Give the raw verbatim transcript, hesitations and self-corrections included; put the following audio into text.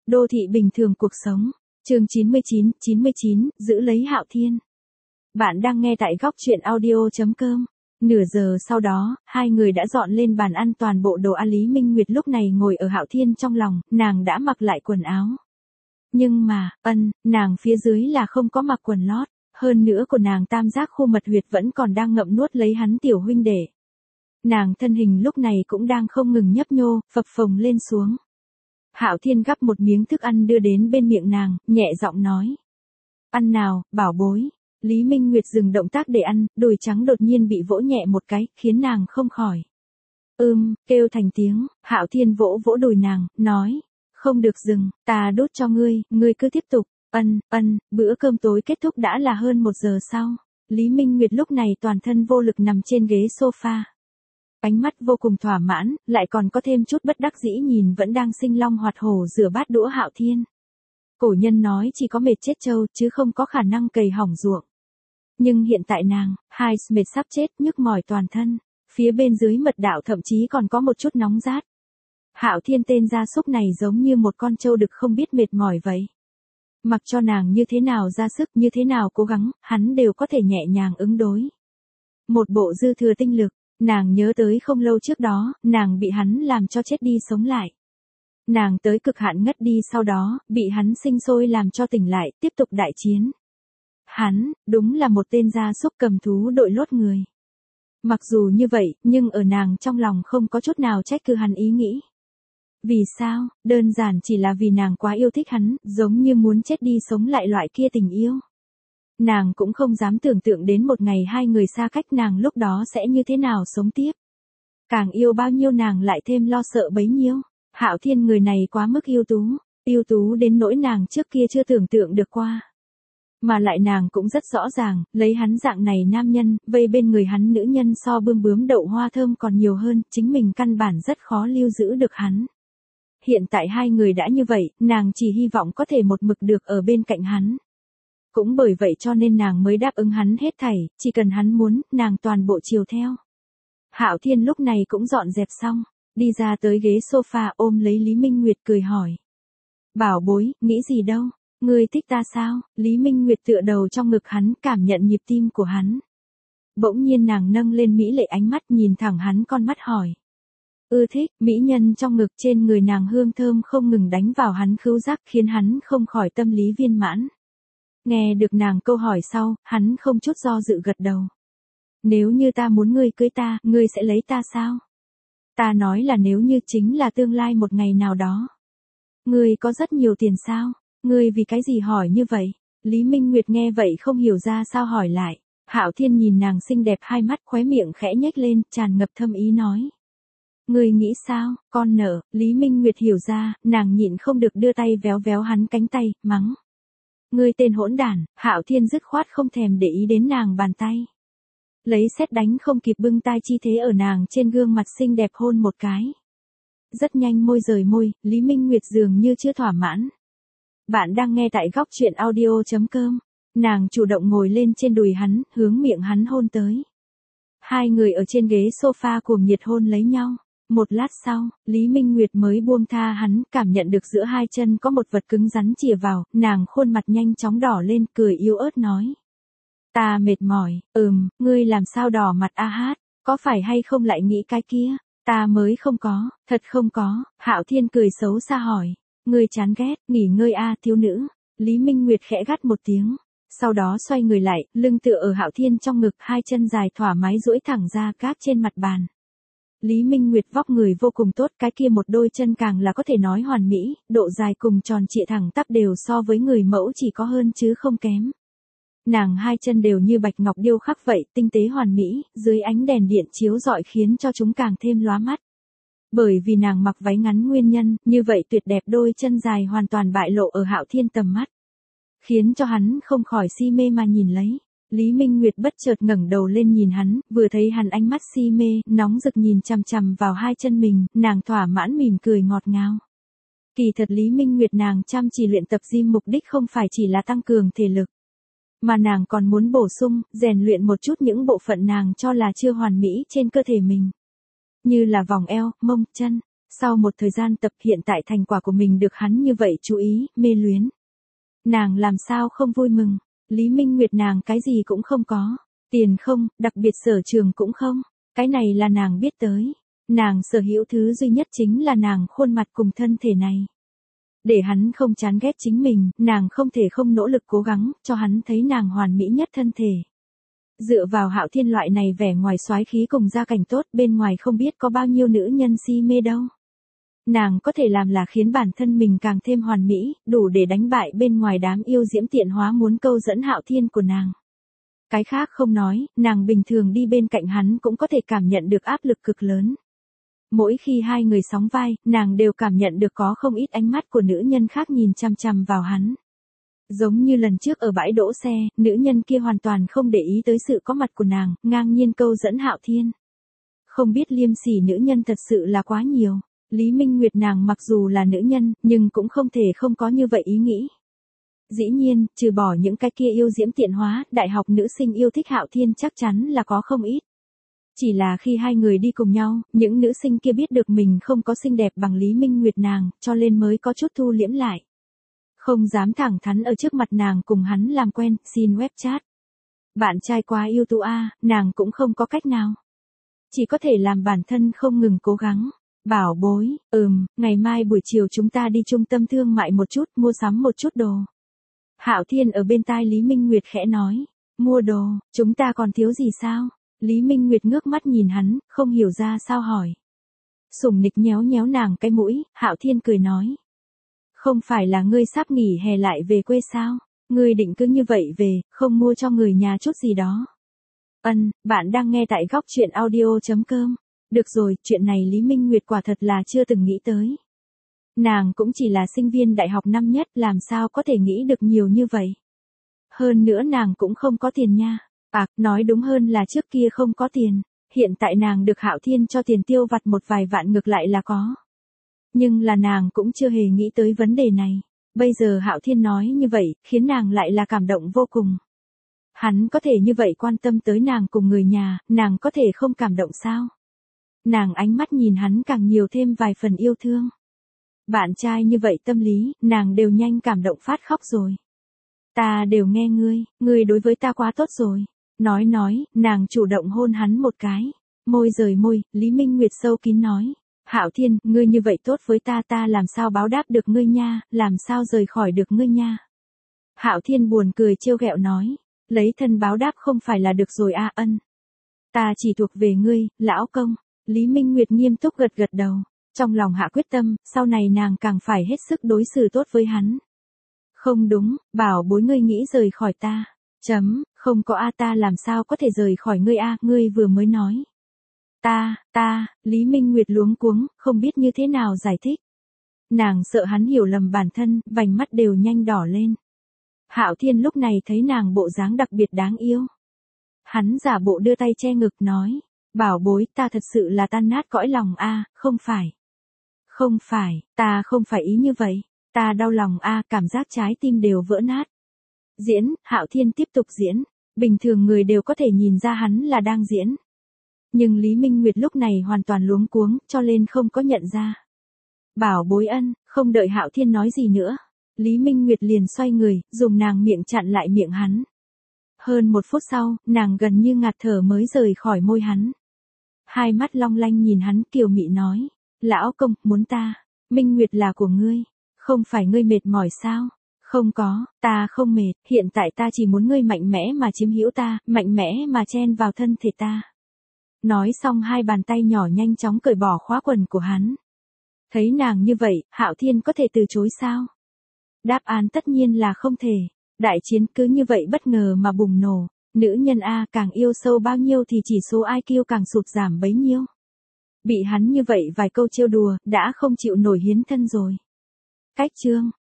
Đô thị bình thường cuộc sống. Chương chín mươi chín, chín mươi chín, giữ lấy Hạo Thiên. Bạn đang nghe tại góc truyện audio chấm com. Nửa giờ sau đó, hai người đã dọn lên bàn ăn toàn bộ đồ ăn. Lý Minh Nguyệt lúc này ngồi ở Hạo Thiên trong lòng, nàng đã mặc lại quần áo. Nhưng mà, ân, nàng phía dưới là không có mặc quần lót, hơn nữa của nàng tam giác khu mật huyệt vẫn còn đang ngậm nuốt lấy hắn tiểu huynh đệ. Nàng thân hình lúc này cũng đang không ngừng nhấp nhô, phập phồng lên xuống. Hạo Thiên gắp một miếng thức ăn đưa đến bên miệng nàng, nhẹ giọng nói. Ăn nào, bảo bối. Lý Minh Nguyệt dừng động tác để ăn, đùi trắng đột nhiên bị vỗ nhẹ một cái, khiến nàng không khỏi. Ưm, kêu thành tiếng, Hạo Thiên vỗ vỗ đùi nàng, nói. Không được dừng, ta đốt cho ngươi, ngươi cứ tiếp tục. Ân, ân, bữa cơm tối kết thúc đã là hơn một giờ sau. Lý Minh Nguyệt lúc này toàn thân vô lực nằm trên ghế sofa. Ánh mắt vô cùng thỏa mãn, lại còn có thêm chút bất đắc dĩ nhìn vẫn đang sinh long hoạt hổ rửa bát đũa Hạo Thiên. Cổ nhân nói chỉ có mệt chết trâu chứ không có khả năng cày hỏng ruộng. Nhưng hiện tại nàng, hai mệt sắp chết nhức mỏi toàn thân, phía bên dưới mật đạo thậm chí còn có một chút nóng rát. Hạo Thiên tên gia súc này giống như một con trâu đực không biết mệt mỏi vậy. Mặc cho nàng như thế nào ra sức như thế nào cố gắng, hắn đều có thể nhẹ nhàng ứng đối. Một bộ dư thừa tinh lực. Nàng nhớ tới không lâu trước đó, nàng bị hắn làm cho chết đi sống lại. Nàng tới cực hạn ngất đi sau đó, bị hắn sinh sôi làm cho tỉnh lại, tiếp tục đại chiến. Hắn, đúng là một tên gia súc cầm thú đội lốt người. Mặc dù như vậy, nhưng ở nàng trong lòng không có chút nào trách cứ hắn ý nghĩ. Vì sao? Đơn giản chỉ là vì nàng quá yêu thích hắn, giống như muốn chết đi sống lại loại kia tình yêu. Nàng cũng không dám tưởng tượng đến một ngày hai người xa cách nàng lúc đó sẽ như thế nào sống tiếp. Càng yêu bao nhiêu nàng lại thêm lo sợ bấy nhiêu. Hạo Thiên người này quá mức ưu tú, ưu tú đến nỗi nàng trước kia chưa tưởng tượng được qua. Mà lại nàng cũng rất rõ ràng, lấy hắn dạng này nam nhân, vây bên người hắn nữ nhân so bươm bướm đậu hoa thơm còn nhiều hơn, chính mình căn bản rất khó lưu giữ được hắn. Hiện tại hai người đã như vậy, nàng chỉ hy vọng có thể một mực được ở bên cạnh hắn. Cũng bởi vậy cho nên nàng mới đáp ứng hắn hết thảy, chỉ cần hắn muốn, nàng toàn bộ chiều theo. Hạo Thiên lúc này cũng dọn dẹp xong, đi ra tới ghế sofa ôm lấy Lý Minh Nguyệt cười hỏi. Bảo bối, nghĩ gì đâu, ngươi thích ta sao? Lý Minh Nguyệt tựa đầu trong ngực hắn, cảm nhận nhịp tim của hắn. Bỗng nhiên nàng nâng lên mỹ lệ ánh mắt nhìn thẳng hắn con mắt hỏi. Ư thích, mỹ nhân trong ngực trên người nàng hương thơm không ngừng đánh vào hắn khứu giác khiến hắn không khỏi tâm lý viên mãn. Nghe được nàng câu hỏi sau, hắn không chút do dự gật đầu. Nếu như ta muốn ngươi cưới ta, ngươi sẽ lấy ta sao? Ta nói là nếu như chính là tương lai một ngày nào đó. Ngươi có rất nhiều tiền sao? Ngươi vì cái gì hỏi như vậy? Lý Minh Nguyệt nghe vậy không hiểu ra sao hỏi lại. Hạo Thiên nhìn nàng xinh đẹp hai mắt khóe miệng khẽ nhếch lên, tràn ngập thâm ý nói. Ngươi nghĩ sao, con nợ? Lý Minh Nguyệt hiểu ra, nàng nhịn không được đưa tay véo véo hắn cánh tay, mắng. Ngươi tên hỗn đản. Hạo Thiên dứt khoát không thèm để ý đến nàng bàn tay. Lấy sét đánh không kịp bưng tai chi thế ở nàng trên gương mặt xinh đẹp hôn một cái. Rất nhanh môi rời môi, Lý Minh Nguyệt dường như chưa thỏa mãn. Bạn đang nghe tại góc truyện audio chấm com. Nàng chủ động ngồi lên trên đùi hắn, hướng miệng hắn hôn tới. Hai người ở trên ghế sofa cuồng nhiệt hôn lấy nhau. Một lát sau, Lý Minh Nguyệt mới buông tha hắn, cảm nhận được giữa hai chân có một vật cứng rắn chìa vào, nàng khuôn mặt nhanh chóng đỏ lên, cười yếu ớt nói. Ta mệt mỏi, ừm, ngươi làm sao đỏ mặt a hát, có phải hay không lại nghĩ cái kia, ta mới không có, thật không có. Hạo Thiên cười xấu xa hỏi, ngươi chán ghét, nghỉ ngơi a thiếu nữ. Lý Minh Nguyệt khẽ gắt một tiếng, sau đó xoay người lại, lưng tựa ở Hạo Thiên trong ngực, hai chân dài thoải mái duỗi thẳng ra gác trên mặt bàn. Lý Minh Nguyệt vóc người vô cùng tốt, cái kia một đôi chân càng là có thể nói hoàn mỹ, độ dài cùng tròn trịa thẳng tắp đều so với người mẫu chỉ có hơn chứ không kém. Nàng hai chân đều như bạch ngọc điêu khắc vậy, tinh tế hoàn mỹ, dưới ánh đèn điện chiếu rọi khiến cho chúng càng thêm lóa mắt. Bởi vì nàng mặc váy ngắn nguyên nhân, như vậy tuyệt đẹp đôi chân dài hoàn toàn bại lộ ở Hạo Thiên tầm mắt. Khiến cho hắn không khỏi si mê mà nhìn lấy. Lý Minh Nguyệt bất chợt ngẩng đầu lên nhìn hắn, vừa thấy hắn ánh mắt si mê, nóng rực nhìn chằm chằm vào hai chân mình, nàng thỏa mãn mỉm cười ngọt ngào. Kỳ thật Lý Minh Nguyệt nàng chăm chỉ luyện tập gym mục đích không phải chỉ là tăng cường thể lực, mà nàng còn muốn bổ sung, rèn luyện một chút những bộ phận nàng cho là chưa hoàn mỹ trên cơ thể mình. Như là vòng eo, mông, chân. Sau một thời gian tập hiện tại thành quả của mình được hắn như vậy chú ý, mê luyến. Nàng làm sao không vui mừng, Lý Minh Nguyệt nàng cái gì cũng không có, tiền không, đặc biệt sở trường cũng không, cái này là nàng biết tới. Nàng sở hữu thứ duy nhất chính là nàng khuôn mặt cùng thân thể này. Để hắn không chán ghét chính mình, nàng không thể không nỗ lực cố gắng, cho hắn thấy nàng hoàn mỹ nhất thân thể. Dựa vào Hạo Thiên loại này vẻ ngoài soái khí cùng gia cảnh tốt, bên ngoài không biết có bao nhiêu nữ nhân si mê đâu. Nàng có thể làm là khiến bản thân mình càng thêm hoàn mỹ, đủ để đánh bại bên ngoài đám yêu diễm tiện hóa muốn câu dẫn Hạo Thiên của nàng. Cái khác không nói, nàng bình thường đi bên cạnh hắn cũng có thể cảm nhận được áp lực cực lớn. Mỗi khi hai người sóng vai, nàng đều cảm nhận được có không ít ánh mắt của nữ nhân khác nhìn chằm chằm vào hắn. Giống như lần trước ở bãi đỗ xe, nữ nhân kia hoàn toàn không để ý tới sự có mặt của nàng, ngang nhiên câu dẫn Hạo Thiên. Không biết liêm sỉ nữ nhân thật sự là quá nhiều. Lý Minh Nguyệt nàng mặc dù là nữ nhân, nhưng cũng không thể không có như vậy ý nghĩ. Dĩ nhiên, trừ bỏ những cái kia yêu diễm tiện hóa, đại học nữ sinh yêu thích Hạo Thiên chắc chắn là có không ít. Chỉ là khi hai người đi cùng nhau, những nữ sinh kia biết được mình không có xinh đẹp bằng Lý Minh Nguyệt nàng, cho nên mới có chút thu liễm lại. Không dám thẳng thắn ở trước mặt nàng cùng hắn làm quen, xin web chat. Bạn trai quá yêu tú a, nàng cũng không có cách nào. Chỉ có thể làm bản thân không ngừng cố gắng. Bảo bối, ừm, ngày mai buổi chiều chúng ta đi trung tâm thương mại một chút, mua sắm một chút đồ. Hạo Thiên ở bên tai Lý Minh Nguyệt khẽ nói, mua đồ, chúng ta còn thiếu gì sao? Lý Minh Nguyệt ngước mắt nhìn hắn, không hiểu ra sao hỏi. Sủng nịch nhéo nhéo nàng cái mũi, Hạo Thiên cười nói. Không phải là ngươi sắp nghỉ hè lại về quê sao? Ngươi định cứ như vậy về, không mua cho người nhà chút gì đó. Ân, bạn đang nghe tại góc truyện audio chấm com. Được rồi, chuyện này Lý Minh Nguyệt quả thật là chưa từng nghĩ tới. Nàng cũng chỉ là sinh viên đại học năm nhất, làm sao có thể nghĩ được nhiều như vậy. Hơn nữa nàng cũng không có tiền nha. À, nói đúng hơn là trước kia không có tiền. Hiện tại nàng được Hạo Thiên cho tiền tiêu vặt một vài vạn ngược lại là có. Nhưng là nàng cũng chưa hề nghĩ tới vấn đề này. Bây giờ Hạo Thiên nói như vậy, khiến nàng lại là cảm động vô cùng. Hắn có thể như vậy quan tâm tới nàng cùng người nhà, nàng có thể không cảm động sao? Nàng ánh mắt nhìn hắn càng nhiều thêm vài phần yêu thương. Bạn trai như vậy tâm lý, nàng đều nhanh cảm động phát khóc rồi. Ta đều nghe ngươi, ngươi đối với ta quá tốt rồi. Nói nói, nàng chủ động hôn hắn một cái. Môi rời môi, Lý Minh Nguyệt sâu kín nói. Hạo Thiên, ngươi như vậy tốt với ta, ta làm sao báo đáp được ngươi nha, làm sao rời khỏi được ngươi nha. Hạo Thiên buồn cười trêu ghẹo nói. Lấy thân báo đáp không phải là được rồi a, ân. Ta chỉ thuộc về ngươi, lão công. Lý Minh Nguyệt nghiêm túc gật gật đầu. Trong lòng hạ quyết tâm, sau này nàng càng phải hết sức đối xử tốt với hắn. Không đúng, bảo bối ngươi nghĩ rời khỏi ta. Chấm, không có a, ta làm sao có thể rời khỏi ngươi a, ngươi vừa mới nói. Ta, ta, Lý Minh Nguyệt luống cuống, không biết như thế nào giải thích. Nàng sợ hắn hiểu lầm bản thân, vành mắt đều nhanh đỏ lên. Hạo Thiên lúc này thấy nàng bộ dáng đặc biệt đáng yêu. Hắn giả bộ đưa tay che ngực nói. Bảo bối, ta thật sự là tan nát cõi lòng a, không phải. Không phải, ta không phải ý như vậy. Ta đau lòng a, cảm giác trái tim đều vỡ nát. Diễn, Hạo Thiên tiếp tục diễn. Bình thường người đều có thể nhìn ra hắn là đang diễn. Nhưng Lý Minh Nguyệt lúc này hoàn toàn luống cuống, cho nên không có nhận ra. Bảo bối ân, không đợi Hạo Thiên nói gì nữa. Lý Minh Nguyệt liền xoay người, dùng nàng miệng chặn lại miệng hắn. Hơn một phút sau, nàng gần như ngạt thở mới rời khỏi môi hắn. Hai mắt long lanh nhìn hắn kiều mị nói. Lão công, muốn ta. Minh Nguyệt là của ngươi. Không phải ngươi mệt mỏi sao? Không có, ta không mệt. Hiện tại ta chỉ muốn ngươi mạnh mẽ mà chiếm hữu ta, mạnh mẽ mà chen vào thân thể ta. Nói xong hai bàn tay nhỏ nhanh chóng cởi bỏ khóa quần của hắn. Thấy nàng như vậy, Hạo Thiên có thể từ chối sao? Đáp án tất nhiên là không thể. Đại chiến cứ như vậy bất ngờ mà bùng nổ. Nữ nhân A càng yêu sâu bao nhiêu thì chỉ số i kiu càng sụt giảm bấy nhiêu. Bị hắn như vậy vài câu trêu đùa, đã không chịu nổi hiến thân rồi. Cách chương